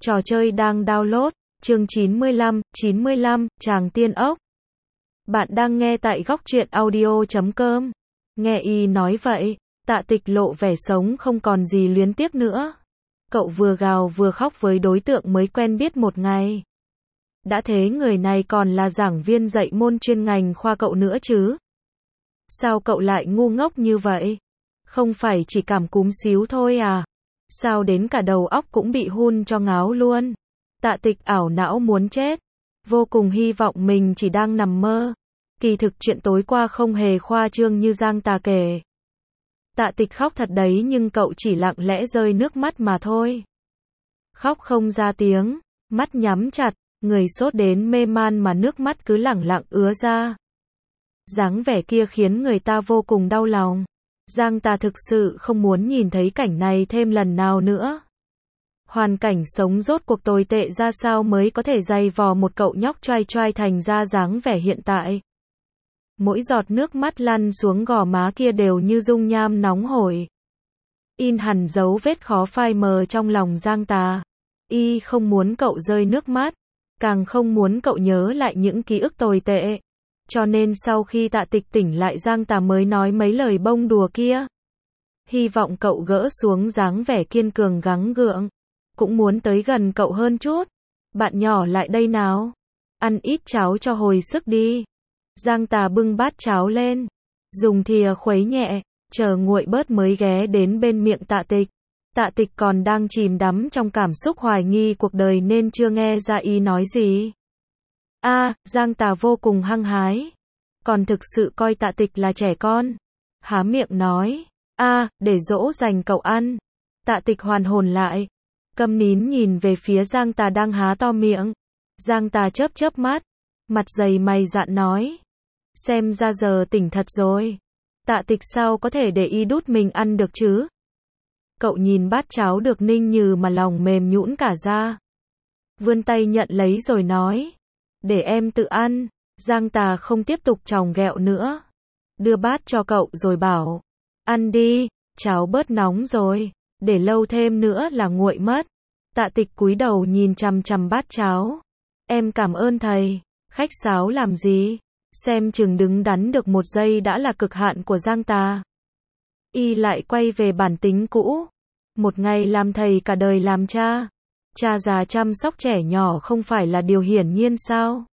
Trò chơi đang download, chương 95, Tràng Tiên Ốc. Bạn đang nghe tại góc truyện audio.com. Nghe y nói vậy, Tạ Tịch lộ vẻ sống không còn gì luyến tiếc nữa. Cậu vừa gào vừa khóc với đối tượng mới quen biết một ngày. Đã thế người này còn là giảng viên dạy môn chuyên ngành khoa cậu nữa chứ. Sao cậu lại ngu ngốc như vậy? Không phải chỉ cảm cúm xíu thôi à? Sao đến cả đầu óc cũng bị hun cho ngáo luôn? Tạ Tịch ảo não muốn chết. Vô cùng hy vọng mình chỉ đang nằm mơ. Kỳ thực chuyện tối qua không hề khoa trương như Giang Tà kể. Tạ Tịch khóc thật đấy nhưng cậu chỉ lặng lẽ rơi nước mắt mà thôi. Khóc không ra tiếng, mắt nhắm chặt, người sốt đến mê man mà nước mắt cứ lẳng lặng ứa ra. Dáng vẻ kia khiến người ta vô cùng đau lòng. Giang Tà thực sự không muốn nhìn thấy cảnh này thêm lần nào nữa. Hoàn cảnh sống rốt cuộc tồi tệ ra sao mới có thể dày vò một cậu nhóc trai trai thành ra dáng vẻ hiện tại. Mỗi giọt nước mắt lăn xuống gò má kia đều như dung nham nóng hổi. In hẳn dấu vết khó phai mờ trong lòng Giang Tà. Y không muốn cậu rơi nước mắt, càng không muốn cậu nhớ lại những ký ức tồi tệ. Cho nên sau khi Tạ Tịch tỉnh lại Giang Tà mới nói mấy lời bông đùa kia. Hy vọng cậu gỡ xuống dáng vẻ kiên cường gắng gượng. Cũng muốn tới gần cậu hơn chút. Bạn nhỏ lại đây nào. Ăn ít cháo cho hồi sức đi. Giang Tà bưng bát cháo lên. Dùng thìa khuấy nhẹ. Chờ nguội bớt mới ghé đến bên miệng Tạ Tịch. Tạ Tịch còn đang chìm đắm trong cảm xúc hoài nghi cuộc đời nên chưa nghe ra y nói gì. Giang Tà vô cùng hăng hái. Còn thực sự coi Tạ Tịch là trẻ con. Há miệng nói. Để dỗ dành cậu ăn. Tạ Tịch hoàn hồn lại. Câm nín nhìn về phía Giang Tà đang há to miệng. Giang Tà chớp chớp mắt. Mặt dày mày dạn nói. Xem ra giờ tỉnh thật rồi. Tạ Tịch sao có thể để y đút mình ăn được chứ? Cậu nhìn bát cháo được ninh như mà lòng mềm nhũn cả ra. Vươn tay nhận lấy rồi nói. Để em tự ăn. Giang Tà không tiếp tục chòng ghẹo nữa. Đưa bát cho cậu rồi bảo. Ăn đi, cháo bớt nóng rồi. Để lâu thêm nữa là nguội mất. Tạ Tịch cúi đầu nhìn chằm chằm bát cháo. Em cảm ơn thầy. Khách sáo làm gì? Xem chừng đứng đắn được một giây đã là cực hạn của Giang Tà. Y lại quay về bản tính cũ. Một ngày làm thầy cả đời làm cha. Cha già chăm sóc trẻ nhỏ không phải là điều hiển nhiên sao?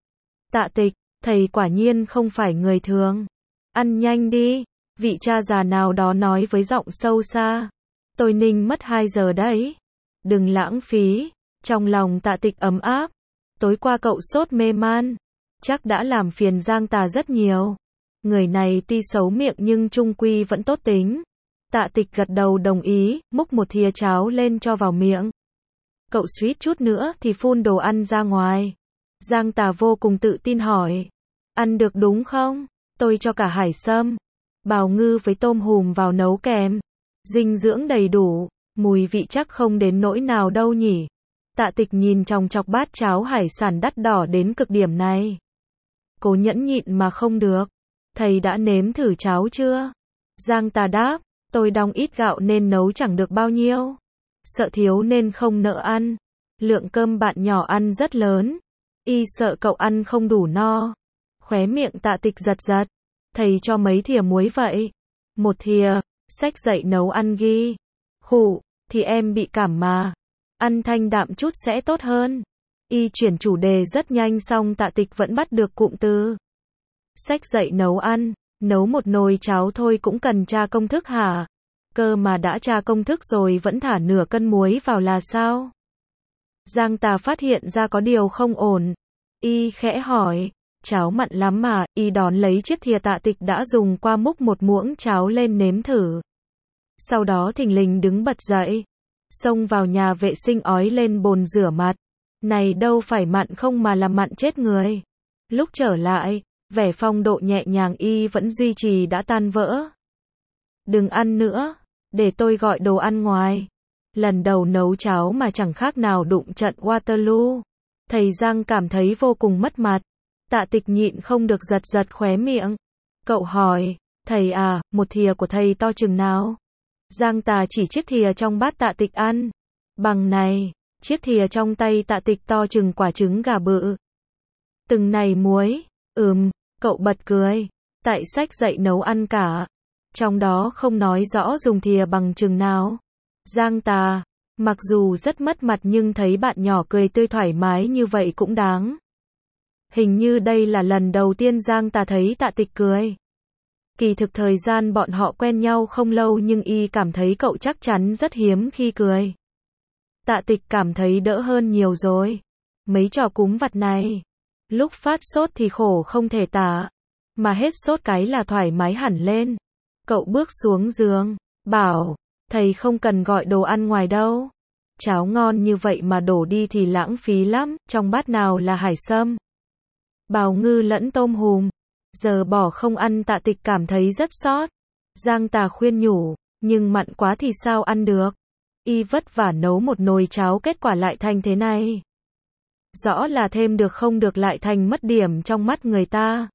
Tạ Tịch, thầy quả nhiên không phải người thường. Ăn nhanh đi. Vị cha già nào đó nói với giọng sâu xa. Tôi ninh mất 2 giờ đấy. Đừng lãng phí. Trong lòng Tạ Tịch ấm áp. Tối qua cậu sốt mê man. Chắc đã làm phiền Giang Tà rất nhiều. Người này tuy xấu miệng nhưng chung quy vẫn tốt tính. Tạ Tịch gật đầu đồng ý, múc một thìa cháo lên cho vào miệng. Cậu suýt chút nữa thì phun đồ ăn ra ngoài. Giang Tà vô cùng tự tin hỏi. Ăn được đúng không? Tôi cho cả hải sâm, bào ngư với tôm hùm vào nấu kèm. Dinh dưỡng đầy đủ, mùi vị chắc không đến nỗi nào đâu nhỉ. Tạ Tịch nhìn chòng chọc bát cháo hải sản đắt đỏ đến cực điểm này. Cố nhẫn nhịn mà không được. Thầy đã nếm thử cháo chưa? Giang Tà đáp. Tôi đong ít gạo nên nấu chẳng được bao nhiêu. Sợ thiếu nên không nỡ ăn. Lượng cơm bạn nhỏ ăn rất lớn. Y sợ cậu ăn không đủ no. Khóe miệng Tạ Tịch giật giật. Thầy cho mấy thìa muối vậy? Một thìa. Sách dạy nấu ăn ghi. Khụ, thì em bị cảm mà. Ăn thanh đạm chút sẽ tốt hơn. Y chuyển chủ đề rất nhanh xong Tạ Tịch vẫn bắt được cụm từ. Sách dạy nấu ăn. Nấu một nồi cháo thôi cũng cần tra công thức hả? Cơ mà đã tra công thức rồi vẫn thả nửa cân muối vào là sao? Giang Tà phát hiện ra có điều không ổn. Y khẽ hỏi. Cháo mặn lắm mà. Y đón lấy chiếc thìa Tạ Tịch đã dùng qua múc một muỗng cháo lên nếm thử. Sau đó thình lình đứng bật dậy. Xông vào nhà vệ sinh ói lên bồn rửa mặt. Này đâu phải mặn không mà là mặn chết người. Lúc trở lại, vẻ phong độ nhẹ nhàng y vẫn duy trì đã tan vỡ. Đừng ăn nữa, để tôi gọi đồ ăn ngoài. Lần đầu nấu cháo mà chẳng khác nào đụng trận Waterloo. Thầy Giang cảm thấy vô cùng mất mặt. Tạ Tịch nhịn không được giật giật khóe miệng. Cậu hỏi, thầy à, một thìa của thầy to chừng nào? Giang Tà chỉ chiếc thìa trong bát Tạ Tịch ăn. Bằng này, Chiếc thìa trong tay Tạ Tịch to chừng quả trứng gà bự. Từng này muối, cậu bật cười. Tại sách dạy nấu ăn cả. Trong đó không nói rõ dùng thìa bằng chừng nào. Giang Tà, mặc dù rất mất mặt nhưng thấy bạn nhỏ cười tươi thoải mái như vậy cũng đáng. Hình như đây là lần đầu tiên Giang Tà thấy Tạ Tịch cười. Kỳ thực thời gian bọn họ quen nhau không lâu nhưng y cảm thấy cậu chắc chắn rất hiếm khi cười. Tạ Tịch cảm thấy đỡ hơn nhiều rồi. Mấy trò cúm vặt này. Lúc phát sốt thì khổ không thể tả. Mà hết sốt cái là thoải mái hẳn lên. Cậu bước xuống giường, bảo, thầy không cần gọi đồ ăn ngoài đâu. Cháo ngon như vậy mà đổ đi thì lãng phí lắm, trong bát nào là hải sâm, bào ngư lẫn tôm hùm. Giờ bỏ không ăn. Tạ Tịch cảm thấy rất xót. Giang Tà khuyên nhủ, nhưng mặn quá thì sao ăn được. Y vất vả nấu một nồi cháo kết quả lại thành thế này. Rõ là thêm được không được lại thành mất điểm trong mắt người ta.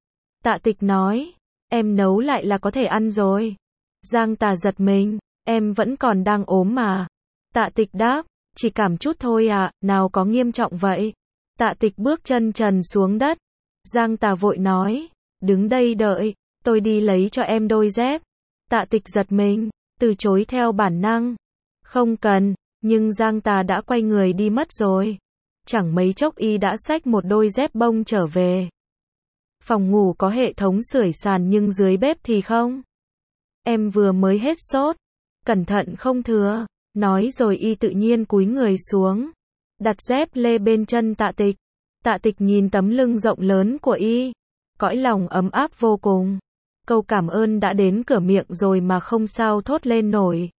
Tạ Tịch nói, em nấu lại là có thể ăn rồi. Giang Tà giật mình, em vẫn còn đang ốm mà. Tạ Tịch đáp, chỉ cảm chút thôi à, nào có nghiêm trọng vậy. Tạ Tịch bước chân trần xuống đất. Giang Tà vội nói, đứng đây đợi, tôi đi lấy cho em đôi dép. Tạ Tịch giật mình, từ chối theo bản năng. Không cần, nhưng Giang Tà đã quay người đi mất rồi. Chẳng mấy chốc y đã xách một đôi dép bông trở về. Phòng ngủ có hệ thống sưởi sàn nhưng dưới bếp thì không. Em vừa mới hết sốt. Cẩn thận không thừa. Nói rồi y tự nhiên cúi người xuống. Đặt dép lê bên chân Tạ Tịch. Tạ Tịch nhìn tấm lưng rộng lớn của y. Cõi lòng ấm áp vô cùng. Câu cảm ơn đã đến cửa miệng rồi mà không sao thốt lên nổi.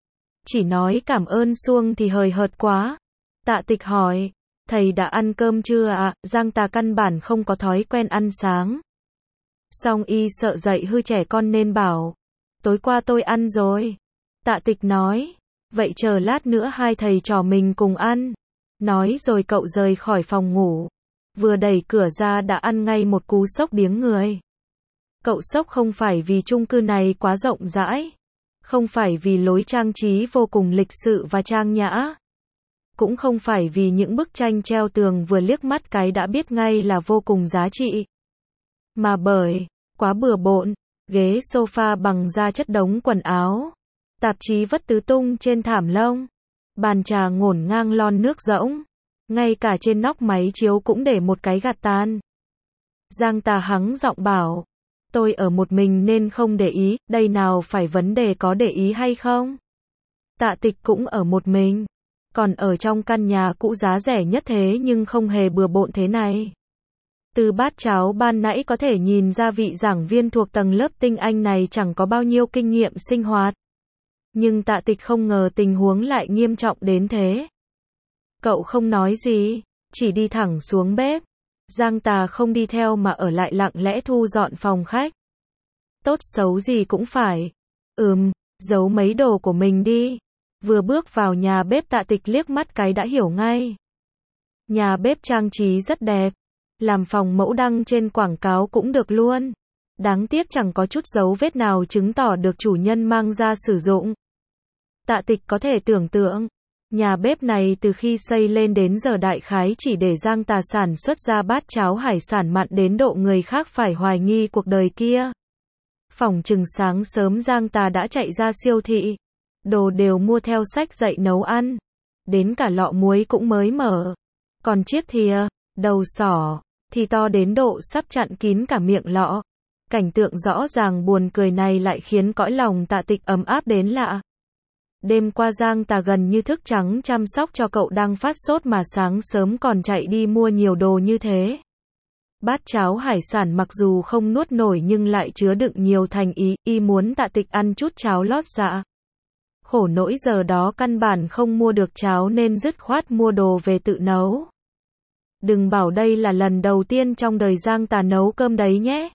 Chỉ nói cảm ơn suông thì hời hợt quá. Tạ Tịch hỏi, thầy đã ăn cơm chưa ạ? Giang Tà căn bản không có thói quen ăn sáng. Song y sợ dạy hư trẻ con nên bảo, tối qua tôi ăn rồi. Tạ Tịch nói, vậy chờ lát nữa hai thầy trò mình cùng ăn. Nói rồi cậu rời khỏi phòng ngủ. Vừa đẩy cửa ra đã ăn ngay một cú sốc điếng người. Cậu sốc không phải vì chung cư này quá rộng rãi. Không phải vì lối trang trí vô cùng lịch sự và trang nhã. Cũng không phải vì những bức tranh treo tường vừa liếc mắt cái đã biết ngay là vô cùng giá trị. Mà bởi, quá bừa bộn, ghế sofa bằng da chất đống quần áo. Tạp chí vất tứ tung trên thảm lông. Bàn trà ngổn ngang lon nước rỗng. Ngay cả trên nóc máy chiếu cũng để một cái gạt tàn. Giang Tà hắng giọng bảo, tôi ở một mình nên không để ý, đây nào phải vấn đề có để ý hay không. Tạ Tịch cũng ở một mình. Còn ở trong căn nhà cũ giá rẻ nhất thế nhưng không hề bừa bộn thế này. Từ bát cháo ban nãy có thể nhìn ra vị giảng viên thuộc tầng lớp tinh anh này chẳng có bao nhiêu kinh nghiệm sinh hoạt. Nhưng Tạ Tịch không ngờ tình huống lại nghiêm trọng đến thế. Cậu không nói gì, chỉ đi thẳng xuống bếp. Giang Tà không đi theo mà ở lại lặng lẽ thu dọn phòng khách. Tốt xấu gì cũng phải. Giấu mấy đồ của mình đi. Vừa bước vào nhà bếp Tạ Tịch liếc mắt cái đã hiểu ngay. Nhà bếp trang trí rất đẹp. Làm phòng mẫu đăng trên quảng cáo cũng được luôn. Đáng tiếc chẳng có chút dấu vết nào chứng tỏ được chủ nhân mang ra sử dụng. Tạ Tịch có thể tưởng tượng. Nhà bếp này từ khi xây lên đến giờ đại khái chỉ để Giang Tà sản xuất ra bát cháo hải sản mặn đến độ người khác phải hoài nghi cuộc đời kia. Phỏng chừng sáng sớm Giang Tà đã chạy ra siêu thị. Đồ đều mua theo sách dạy nấu ăn. Đến cả lọ muối cũng mới mở. Còn chiếc thìa, đầu sỏ, thì to đến độ sắp chặn kín cả miệng lọ. Cảnh tượng rõ ràng buồn cười này lại khiến cõi lòng Tạ Tịch ấm áp đến lạ. Đêm qua Giang Tà gần như thức trắng chăm sóc cho cậu đang phát sốt mà sáng sớm còn chạy đi mua nhiều đồ như thế. Bát cháo hải sản mặc dù không nuốt nổi nhưng lại chứa đựng nhiều thành ý, y muốn Tạ Tịch ăn chút cháo lót dạ. Khổ nỗi giờ đó căn bản không mua được cháo nên dứt khoát mua đồ về tự nấu. Đừng bảo đây là lần đầu tiên trong đời Giang Tà nấu cơm đấy nhé.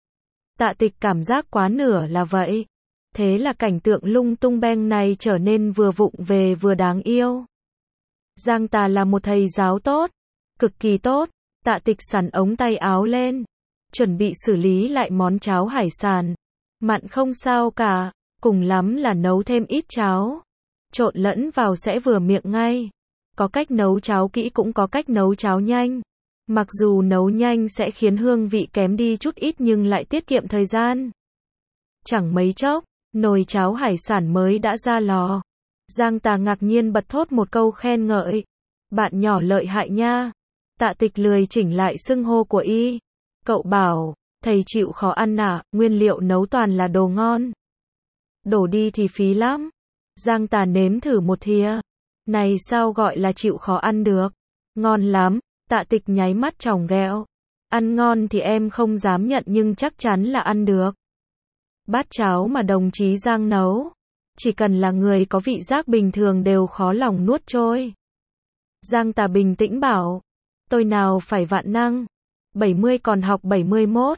Tạ Tịch cảm giác quá nửa là vậy. Thế là cảnh tượng lung tung beng này trở nên vừa vụng về vừa đáng yêu. Giang Tà là một thầy giáo tốt, cực kỳ tốt. Tạ Tịch xắn ống tay áo lên, chuẩn bị xử lý lại món cháo hải sản. Mặn không sao cả, cùng lắm là nấu thêm ít cháo. Trộn lẫn vào sẽ vừa miệng ngay. Có cách nấu cháo kỹ cũng có cách nấu cháo nhanh. Mặc dù nấu nhanh sẽ khiến hương vị kém đi chút ít nhưng lại tiết kiệm thời gian. Chẳng mấy chốc, nồi cháo hải sản mới đã ra lò. Giang Tà ngạc nhiên bật thốt một câu khen ngợi. Bạn nhỏ lợi hại nha. Tạ Tịch lười chỉnh lại xưng hô của y. Cậu bảo, thầy chịu khó ăn à, nguyên liệu nấu toàn là đồ ngon. Đổ đi thì phí lắm. Giang Tà nếm thử một thìa. Này sao gọi là chịu khó ăn được? Ngon lắm. Tạ Tịch nháy mắt tròng ghẹo. Ăn ngon thì em không dám nhận nhưng chắc chắn là ăn được. Bát cháo mà đồng chí Giang nấu, chỉ cần là người có vị giác bình thường đều khó lòng nuốt trôi. Giang Tà bình tĩnh bảo, tôi nào phải vạn năng, 70 còn học 71.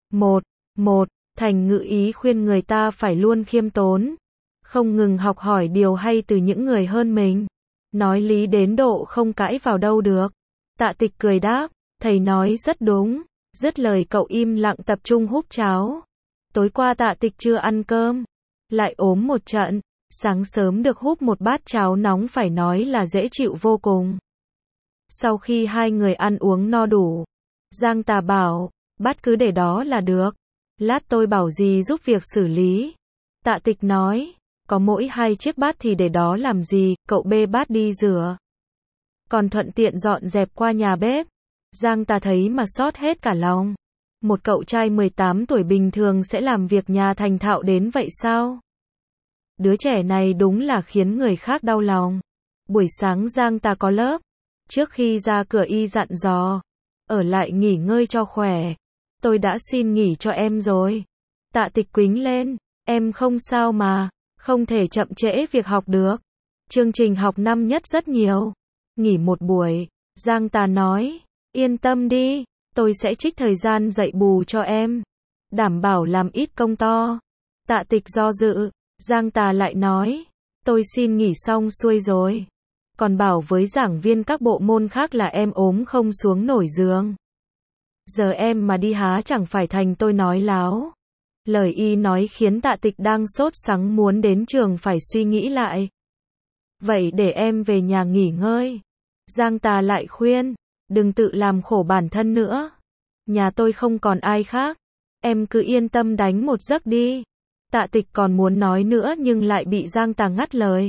Một, thành ngữ ý khuyên người ta phải luôn khiêm tốn, không ngừng học hỏi điều hay từ những người hơn mình. Nói lý đến độ không cãi vào đâu được. Tạ Tịch cười đáp, thầy nói rất đúng. Dứt lời cậu im lặng tập trung húp cháo. Tối qua Tạ Tịch chưa ăn cơm, lại ốm một trận, sáng sớm được húp một bát cháo nóng phải nói là dễ chịu vô cùng. Sau khi hai người ăn uống no đủ, Giang Tà bảo, bát cứ để đó là được. Lát tôi bảo gì giúp việc xử lý. Tạ Tịch nói, có mỗi 2 chiếc bát thì để đó làm gì, cậu bê bát đi rửa. Còn thuận tiện dọn dẹp qua nhà bếp. Giang Tà thấy mà xót hết cả lòng. Một cậu trai 18 tuổi bình thường sẽ làm việc nhà thành thạo đến vậy sao? Đứa trẻ này đúng là khiến người khác đau lòng. Buổi sáng Giang Tà có lớp. Trước khi ra cửa y dặn dò, ở lại nghỉ ngơi cho khỏe. Tôi đã xin nghỉ cho em rồi. Tạ Tịch quính lên, em không sao mà, không thể chậm trễ việc học được. Chương trình học năm nhất rất nhiều. Nghỉ một buổi, Giang Tà nói, yên tâm đi, tôi sẽ trích thời gian dạy bù cho em. Đảm bảo làm ít công to. Tạ Tịch do dự, Giang Tà lại nói, tôi xin nghỉ xong xuôi rồi. Còn bảo với giảng viên các bộ môn khác là em ốm không xuống nổi giường. Giờ em mà đi há chẳng phải thành tôi nói láo. Lời y nói khiến Tạ Tịch đang sốt sắng muốn đến trường phải suy nghĩ lại. Vậy để em về nhà nghỉ ngơi. Giang Tà lại khuyên, đừng tự làm khổ bản thân nữa. Nhà tôi không còn ai khác. Em cứ yên tâm đánh một giấc đi. Tạ Tịch còn muốn nói nữa nhưng lại bị Giang Tà ngắt lời.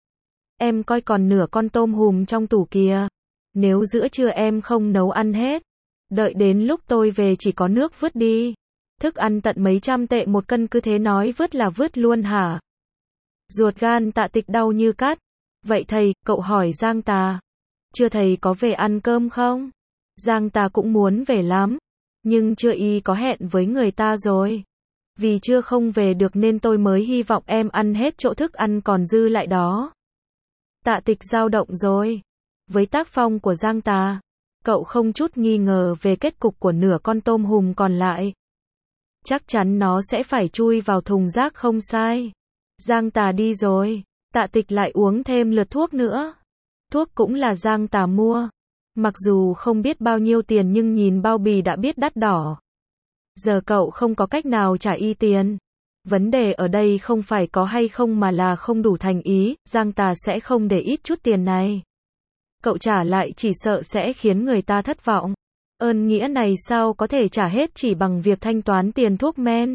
Em coi còn nửa con tôm hùm trong tủ kìa. Nếu giữa trưa em không nấu ăn hết, đợi đến lúc tôi về chỉ có nước vứt đi. Thức ăn tận mấy trăm tệ một cân cứ thế nói vứt là vứt luôn hả? Ruột gan Tạ Tịch đau như cắt. Vậy thầy, cậu hỏi Giang Tà. Chưa thầy có về ăn cơm không? Giang Tà cũng muốn về lắm. Nhưng chưa y có hẹn với người ta rồi. Vì chưa không về được nên tôi mới hy vọng em ăn hết chỗ thức ăn còn dư lại đó. Tạ Tịch dao động rồi. Với tác phong của Giang Tà, cậu không chút nghi ngờ về kết cục của nửa con tôm hùm còn lại. Chắc chắn nó sẽ phải chui vào thùng rác không sai. Giang Tà đi rồi, Tạ Tịch lại uống thêm lượt thuốc nữa. Thuốc cũng là Giang Tà mua. Mặc dù không biết bao nhiêu tiền nhưng nhìn bao bì đã biết đắt đỏ. Giờ cậu không có cách nào trả y tiền. Vấn đề ở đây không phải có hay không mà là không đủ thành ý, Giang Tà sẽ không để ít chút tiền này. Cậu trả lại chỉ sợ sẽ khiến người ta thất vọng. Ơn nghĩa này sao có thể trả hết chỉ bằng việc thanh toán tiền thuốc men.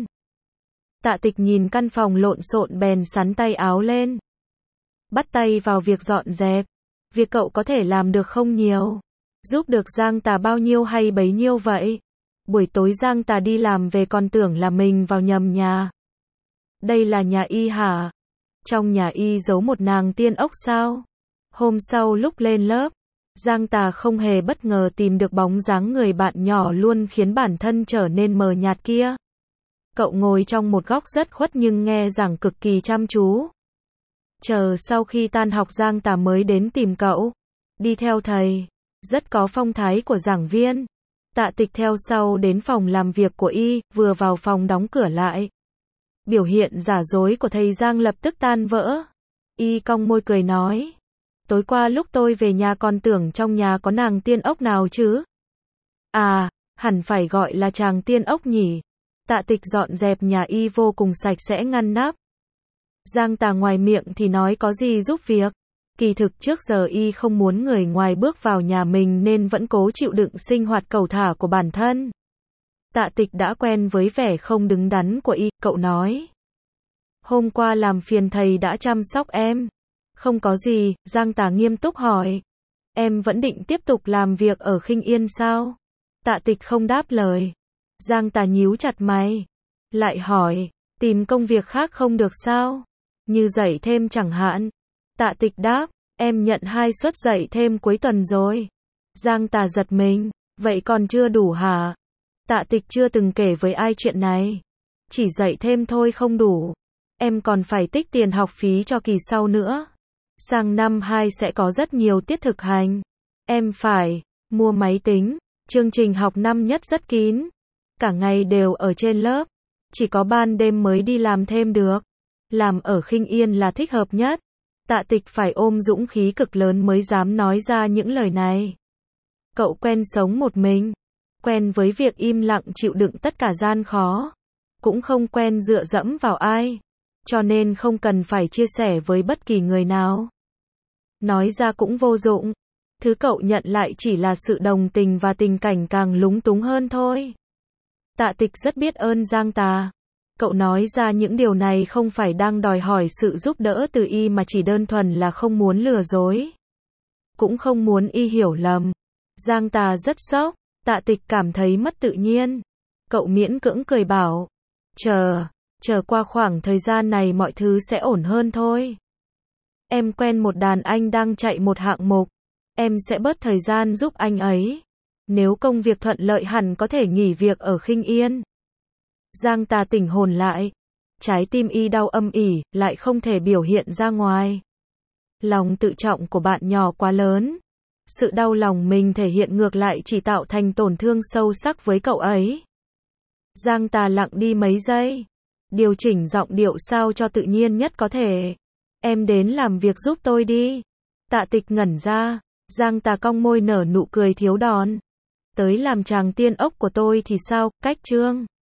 Tạ Tịch nhìn căn phòng lộn xộn bèn xắn tay áo lên. Bắt tay vào việc dọn dẹp. Việc cậu có thể làm được không nhiều. Giúp được Giang Tà bao nhiêu hay bấy nhiêu vậy. Buổi tối Giang Tà đi làm về còn tưởng là mình vào nhầm nhà. Đây là nhà y hả? Trong nhà y giấu một nàng tiên ốc sao? Hôm sau lúc lên lớp, Giang Tà không hề bất ngờ tìm được bóng dáng người bạn nhỏ luôn khiến bản thân trở nên mờ nhạt kia. Cậu ngồi trong một góc rất khuất nhưng nghe giảng cực kỳ chăm chú. Chờ sau khi tan học Giang Tà mới đến tìm cậu. Đi theo thầy. Rất có phong thái của giảng viên. Tạ Tịch theo sau đến phòng làm việc của y, vừa vào phòng đóng cửa lại. Biểu hiện giả dối của thầy Giang lập tức tan vỡ. Y cong môi cười nói. Tối qua lúc tôi về nhà còn tưởng trong nhà có nàng tiên ốc nào chứ. À, hẳn phải gọi là chàng tiên ốc nhỉ. Tạ Tịch dọn dẹp nhà y vô cùng sạch sẽ ngăn nắp. Giang Tà ngoài miệng thì nói có gì giúp việc. Kỳ thực trước giờ y không muốn người ngoài bước vào nhà mình nên vẫn cố chịu đựng sinh hoạt cẩu thả của bản thân. Tạ Tịch đã quen với vẻ không đứng đắn của y, cậu nói. Hôm qua làm phiền thầy đã chăm sóc em. Không có gì, Giang Tà nghiêm túc hỏi. Em vẫn định tiếp tục làm việc ở Khinh Yên sao? Tạ Tịch không đáp lời. Giang Tà nhíu chặt mày. Lại hỏi, tìm công việc khác không được sao? Như dạy thêm chẳng hạn. Tạ Tịch đáp, em nhận 2 suất dạy thêm cuối tuần rồi. Giang Tà giật mình, vậy còn chưa đủ hả? Tạ Tịch chưa từng kể với ai chuyện này. Chỉ dạy thêm thôi không đủ. Em còn phải tích tiền học phí cho kỳ sau nữa. Sang năm 2 sẽ có rất nhiều tiết thực hành. Em phải mua máy tính. Chương trình học năm nhất rất kín. Cả ngày đều ở trên lớp. Chỉ có ban đêm mới đi làm thêm được. Làm ở Khinh Yên là thích hợp nhất. Tạ Tịch phải ôm dũng khí cực lớn mới dám nói ra những lời này. Cậu quen sống một mình. Quen với việc im lặng chịu đựng tất cả gian khó. Cũng không quen dựa dẫm vào ai. Cho nên không cần phải chia sẻ với bất kỳ người nào. Nói ra cũng vô dụng. Thứ cậu nhận lại chỉ là sự đồng tình và tình cảnh càng lúng túng hơn thôi. Tạ Tịch rất biết ơn Giang Tà. Cậu nói ra những điều này không phải đang đòi hỏi sự giúp đỡ từ y mà chỉ đơn thuần là không muốn lừa dối. Cũng không muốn y hiểu lầm. Giang Tà rất sốc. Tạ Tịch cảm thấy mất tự nhiên. Cậu miễn cưỡng cười bảo. Chờ qua khoảng thời gian này mọi thứ sẽ ổn hơn thôi. Em quen một đàn anh đang chạy một hạng mục. Em sẽ bớt thời gian giúp anh ấy. Nếu công việc thuận lợi hẳn có thể nghỉ việc ở Khinh Yên. Giang Tà tỉnh hồn lại. Trái tim y đau âm ỉ, lại không thể biểu hiện ra ngoài. Lòng tự trọng của bạn nhỏ quá lớn. Sự đau lòng mình thể hiện ngược lại chỉ tạo thành tổn thương sâu sắc với cậu ấy. Giang Tà lặng đi mấy giây. Điều chỉnh giọng điệu sao cho tự nhiên nhất có thể. Em đến làm việc giúp tôi đi. Tạ Tịch ngẩn ra. Giang Tà cong môi nở nụ cười thiếu đòn. Tới làm chàng tiên ốc của tôi thì sao, cách chương.